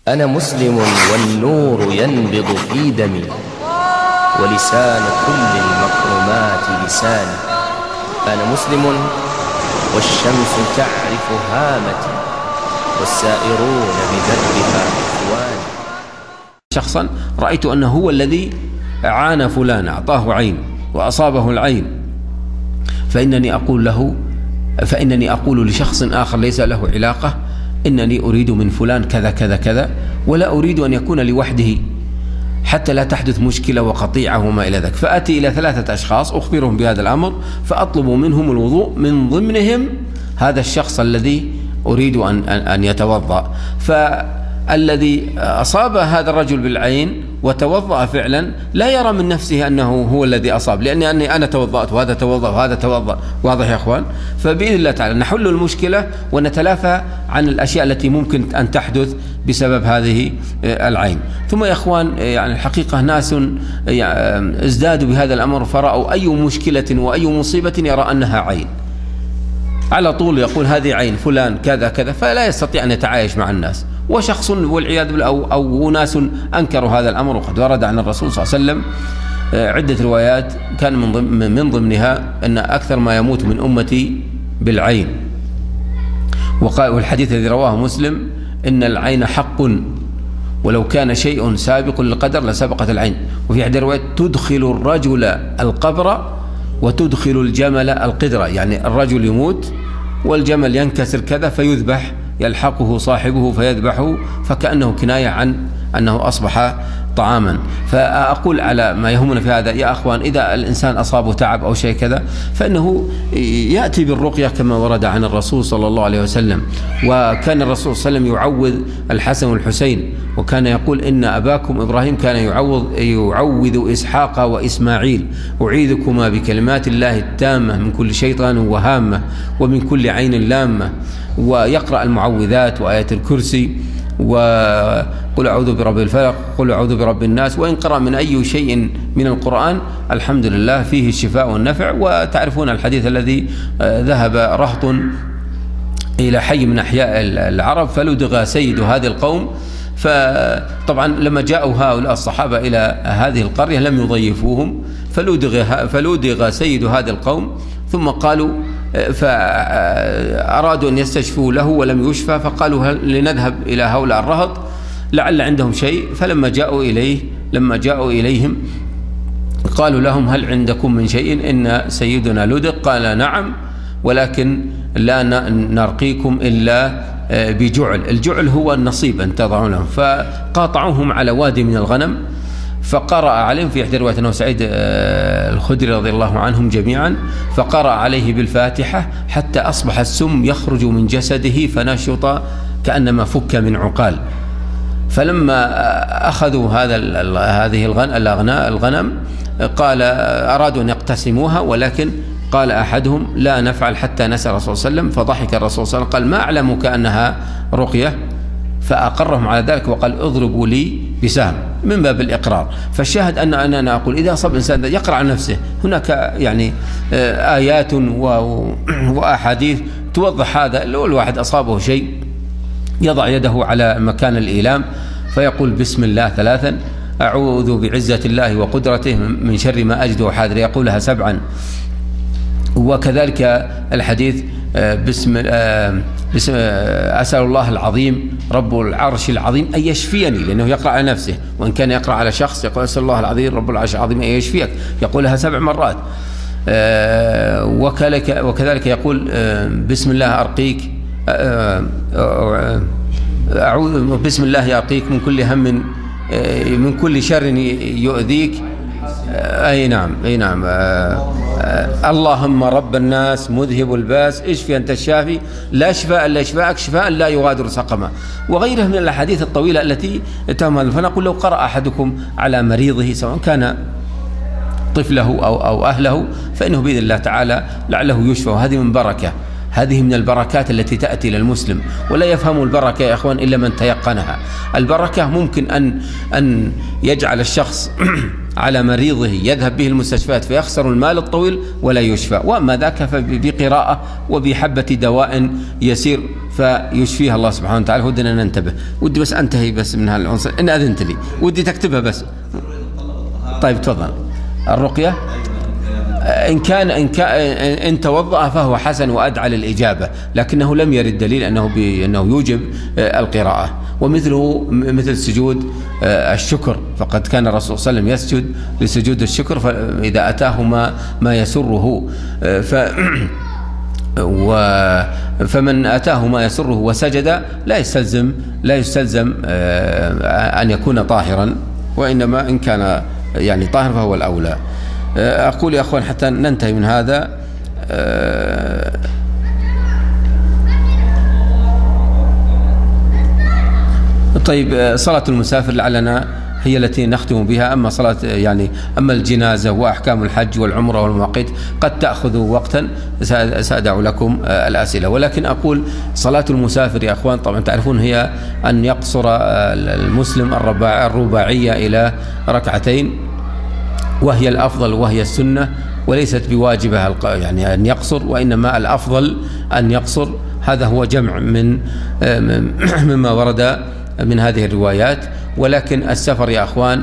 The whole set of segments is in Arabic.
أنا مسلم والنور ينبض في دمي، ولسان كل المكرمات لساني. أنا مسلم والشمس تعرف هامتي، والسائرون بدربها إخواني. شخصا رأيت أنه هو الذي عانى فلان، أعطاه عين وأصابه العين، فإنني أقول لشخص آخر ليس له علاقة: إنني أريد من فلان كذا كذا كذا، ولا أريد أن يكون لوحده حتى لا تحدث مشكلة وقطيعة وما إلى ذلك. فأتي إلى 3 أشخاص أخبرهم بهذا الأمر، فأطلب منهم الوضوء، من ضمنهم هذا الشخص الذي أريد أن يتوضأ. فالذي أصاب هذا الرجل بالعين وتوضأ فعلا لا يرى من نفسه أنه هو الذي أصاب، لأني أنا توضأت وهذا توضأ وهذا توضأ. واضح يا أخوان؟ فبإذن الله تعالى نحل المشكلة ونتلافى عن الأشياء التي ممكن أن تحدث بسبب هذه العين. ثم يا أخوان، يعني الحقيقة ناس ازدادوا بهذا الأمر، فرأوا أي مشكلة وأي مصيبة يرى أنها عين، على طول يقول هذه عين فلان كذا كذا، فلا يستطيع أن يتعايش مع الناس. وشخص والعياذ بالله أو ناس أنكروا هذا الأمر، وقد ورد عن الرسول صلى الله عليه وسلم عدة روايات كان من ضمنها أن أكثر ما يموت من أمتي بالعين. والحديث الذي رواه مسلم: إن العين حق، ولو كان شيء سابق للقدر لسبقت العين. وفي أحد الروايات: تدخل الرجل القبر وتدخل الجمل القدرة، يعني الرجل يموت والجمل ينكسر كذا فيذبح، يلحقه صاحبه فيذبحه، فكأنه كناية عن أنه أصبح طعاما. فأقول على ما يهمنا في هذا يا أخوان، إذا الإنسان أصابه تعب أو شيء كذا فإنه يأتي بالرقية كما ورد عن الرسول صلى الله عليه وسلم. وكان الرسول صلى الله عليه وسلم يعوذ الحسن والحسين، وكان يقول: إن أباكم إبراهيم كان يعوذ إسحاق وإسماعيل: أعيذكما بكلمات الله التامة من كل شيطان وهامة ومن كل عين لامة. ويقرأ المعوذات وآية الكرسي وقل أعوذ برب الفلق، قل أعوذ برب الناس. وإن قرأ من أي شيء من القرآن الحمد لله فيه الشفاء والنفع. وتعرفون الحديث الذي ذهب رهط إلى حي من أحياء العرب فلدغ سيد هذه القوم، فطبعا لما جاءوا هؤلاء الصحابة إلى هذه القرية لم يضيفوهم، فلدغ سيد هذه القوم، ثم قالوا فأرادوا أن يستشفوا له ولم يشفى، فقالوا لنذهب إلى هؤلاء الرهط لعل عندهم شيء. فلما جاءوا إليهم قالوا لهم: هل عندكم من شيء؟ إن سيدنا لدغ. قال: نعم، ولكن لا نرقيكم إلا بجعل. الجعل هو النصيب أن تضعونه. فقاطعوهم على وادي من الغنم، فقرأ عليهم في إحدى روايات أنه سعيد الخدري رضي الله عنهم جميعا، فقرأ عليه بالفاتحة حتى أصبح السم يخرج من جسده فنشط كأنما فك من عقال. فلما أخذوا هذه الغنم قال أرادوا أن يقتسموها، ولكن قال أحدهم: لا نفعل حتى نسأل الرسول صلى الله عليه وسلم. فضحك الرسول صلى الله عليه وسلم قال: ما أعلمك أنها رقية، فأقرهم على ذلك وقال: اضربوا لي بسهم، من باب الإقرار. فالشاهد أنا أقول إذا أصاب إنسان يقرأ عن نفسه، هناك يعني آيات وأحاديث توضح هذا. لو الواحد أصابه شيء يضع يده على مكان الإيلام فيقول: بسم الله 3، أعوذ بعزة الله وقدرته من شر ما أجد وحاذر، يقولها 7. وكذلك الحديث: أسأل الله العظيم رب العرش العظيم أن يشفيني، لأنه يقرأ على نفسه. وإن كان يقرأ على شخص يقول: أسأل الله العظيم رب العرش العظيم أن يشفيك، يقولها 7 مرات. وكذلك يقول: بسم الله أرقيك، أعوذ بسم الله أرقيك من كل هم من كل شر يؤذيك. أي نعم اللهم رب الناس مذهب الباس اشفي أنت الشافي لا شفاء إلا شفاءك شفاء لا يغادر سقما، وغيرها من الأحاديث الطويلة التي تهمل. فنقول لو قرأ أحدكم على مريضه سواء كان طفله أو أهله فإنه بإذن الله تعالى لعله يشفى، وهذه من بركة، هذه من البركات التي تأتي للمسلم. ولا يفهم البركة يا إخوان إلا من تيقنها. البركة ممكن أن يجعل الشخص على مريضه يذهب به المستشفيات فيخسر المال الطويل ولا يشفى، وأما ذاك فبقراءة وبحبة دواء يسير فيشفيها الله سبحانه وتعالى. ودنا ننتبه. ودي بس أنتهي بس من هالعنصر إن أذنت لي، ودي تكتبها بس. طيب تفضل. الرقية إن توضأ فهو حسن وأدعى للإجابة، لكنه لم يرد دليل أنه يوجب القراءة. ومثله مثل سجود الشكر، فقد كان الرسول صلى الله عليه وسلم يسجد لسجود الشكر فإذا أتاه ما يسره فمن أتاه ما يسره وسجد لا يستلزم أن يكون طاهرا، وإنما إن كان يعني طاهر فهو الأولى. أقول يا أخوان حتى ننتهي من هذا، طيب صلاة المسافر لعلنا هي التي نختم بها. أما صلاة أما الجنازة وأحكام الحج والعمرة والمواقيت قد تأخذ وقتا، سأدع لكم الأسئلة. ولكن أقول صلاة المسافر يا أخوان طبعا تعرفون هي أن يقصر المسلم الرباعية إلى ركعتين، وهي الأفضل وهي السنة، وليست بواجبة أن يقصر، وإنما الأفضل أن يقصر. هذا هو جمع مما ورد من هذه الروايات. ولكن السفر يا أخوان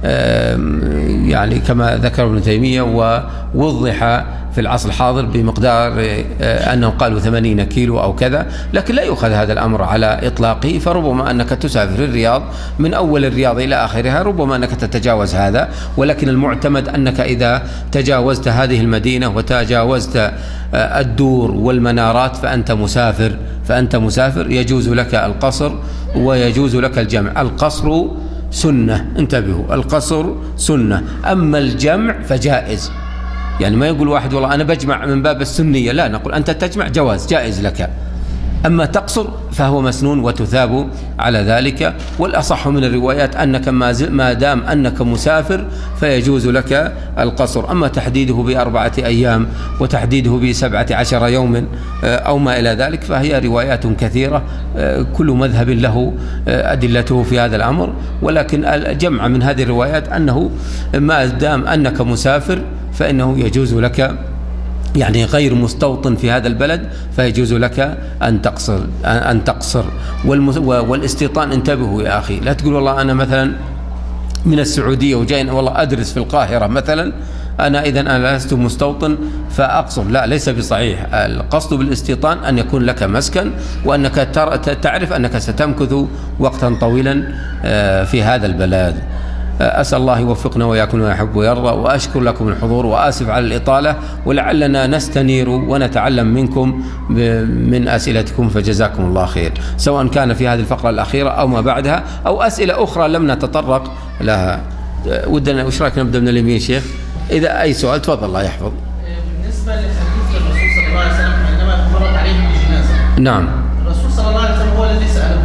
كما ذكر ابن تيمية ووضح في العصر الحاضر بمقدار أنه قالوا 80 كيلو أو كذا، لكن لا يؤخذ هذا الأمر على إطلاقه. فربما أنك تسافر الرياض من أول الرياض إلى آخرها، ربما أنك تتجاوز هذا، ولكن المعتمد أنك إذا تجاوزت هذه المدينة وتجاوزت الدور والمنارات فأنت مسافر. يجوز لك القصر ويجوز لك الجمع. القصر سنة، انتبهوا، القصر سنة، أما الجمع فجائز. ما يقول واحد والله أنا بجمع من باب السنية، لا، نقول أنت تجمع جائز لك، أما تقصر فهو مسنون وتثاب على ذلك. والأصح من الروايات أنك ما دام أنك مسافر فيجوز لك القصر. أما تحديده ب4 أيام وتحديده ب17 يوم أو ما إلى ذلك فهي روايات كثيرة، كل مذهب له أدلته في هذا الأمر. ولكن الجمع من هذه الروايات أنه ما دام أنك مسافر فإنه يجوز لك غير مستوطن في هذا البلد، فيجوز لك أن تقصر. والاستيطان، انتبهوا يا أخي، لا تقول والله أنا مثلا من السعودية وجاي والله أدرس في القاهرة مثلا، أنا لست مستوطن فأقصر، لا، ليس بصحيح. القصد بالاستيطان أن يكون لك مسكن، وأنك تعرف أنك ستمكث وقتا طويلا في هذا البلد. أسأل الله يوفقنا وياكم ويحب ويرضى، وأشكر لكم الحضور وآسف على الإطالة، ولعلنا نستنير ونتعلم منكم من أسئلتكم، فجزاكم الله خير، سواء كان في هذه الفقرة الأخيرة أو ما بعدها أو أسئلة أخرى لم نتطرق لها. ودنا وش رأيك نبدأ من اليمين شيخ؟ إذا أي سؤال تفضل الله يحفظ. بالنسبة لحديث الرسول صلى الله عليه وسلم عندما مرت عليه الجنازة، نعم، الرسول صلى الله عليه وسلم هو الذي سأله.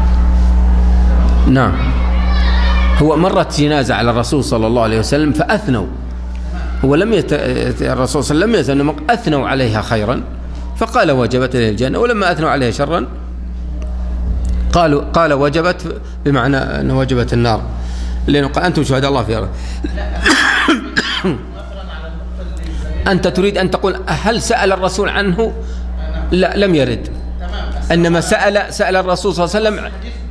نعم، هو مرت جنازة على الرسول صلى الله عليه وسلم فأثنوا، هو الرسول صلى الله عليه وسلم أثنوا عليها خيرا فقال وجبت إلى الجنة، ولما أثنوا عليها شرا قال وجبت، بمعنى أن وجبت النار، لأنه قال أنتم شهداء الله في أرض. أنت تريد أن تقول هل سأل الرسول عنه؟ لا، لم يرد، إنما سأل الرسول صلى الله عليه وسلم.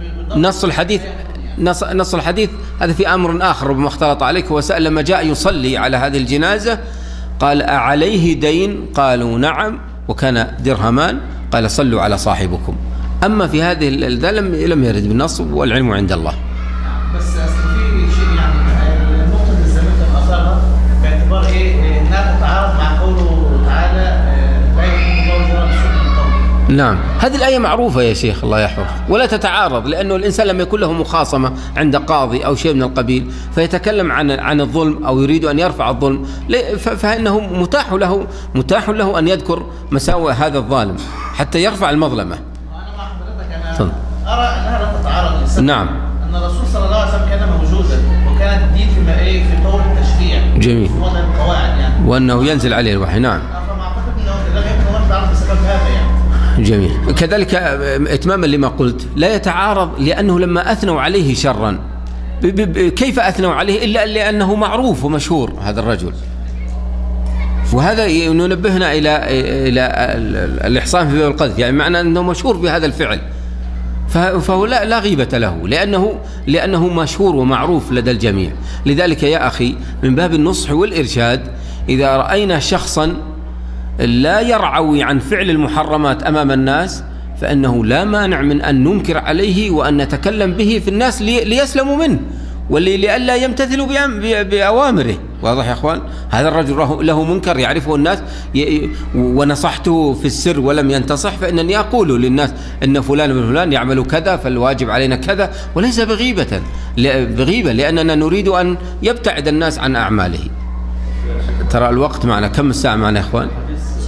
نص الحديث هذا في أمر آخر ربما اختلط عليك. هو سأل لما جاء يصلي على هذه الجنازة قال أعليه دين؟ قالوا نعم، وكان درهمان، قال صلوا على صاحبكم. أما في هذه لم يرد بالنص، والعلم عند الله. بس في شيء النقطة اللي سميتها أثرها باعتبار إنها تتعارض مع قوله تعالى لا يحب الله جرى بالسوء من قوله. نعم، هذه الآية معروفة يا شيخ الله يحفظ، ولا تتعارض، لأنه الإنسان لما يكون له مخاصمة عند قاضي أو شيء من القبيل فيتكلم عن الظلم أو يريد أن يرفع الظلم، فإنه متاح له أن يذكر مساوئ هذا الظالم حتى يرفع المظلمة. أنا مع حضرتك، أنا أرى أنها لا تتعارض. نعم، أن الرسول صلى الله عليه وسلم كان موجودا، وكانت الدين في طور التشريع، جميل، في وضع القواعد وأنه ينزل عليه الوحي. نعم، فما أعتقد أنه لم يكن هناك تعارض بسبب هذا جميل. كذلك إتماما لما قلت لا يتعارض، لأنه لما أثنوا عليه شرا كيف أثنوا عليه إلا لأنه معروف ومشهور هذا الرجل. وهذا ينبهنا إلى الإحصان في باب القذف، يعني معنى أنه مشهور بهذا الفعل، فهو لا غيبة له لأنه مشهور ومعروف لدى الجميع. لذلك يا أخي من باب النصح والإرشاد إذا رأينا شخصا لا يرعوي عن فعل المحرمات أمام الناس فإنه لا مانع من أن ننكر عليه وأن نتكلم به في الناس ليسلموا منه ولئلا يمتثلوا بأوامره. واضح يا أخوان؟ هذا الرجل له منكر يعرفه الناس ونصحته في السر ولم ينتصح، فإنني أقول للناس إن فلان بن فلان يعمل كذا فالواجب علينا كذا، وليس بغيبة لأننا نريد أن يبتعد الناس عن أعماله. ترى الوقت معنا، كم الساعة معنا يا أخوان؟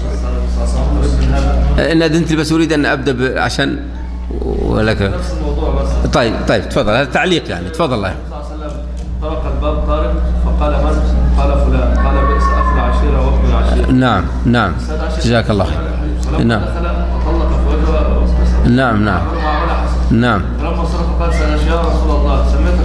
أنا أذنت بس أريد أن أبدأ عشان ولك نفس الموضوع بس. طيب تفضل، هذا تعليق يعني، تفضل. الله طرق الباب طارق فقال من؟ قال فلان. قال بئس أخو العشيرة وابن العشيرة. نعم جزاك الله خير. نعم دخل وطلق في وجهه. نعم فلما صرف قال سألت يا رسول الله سمعت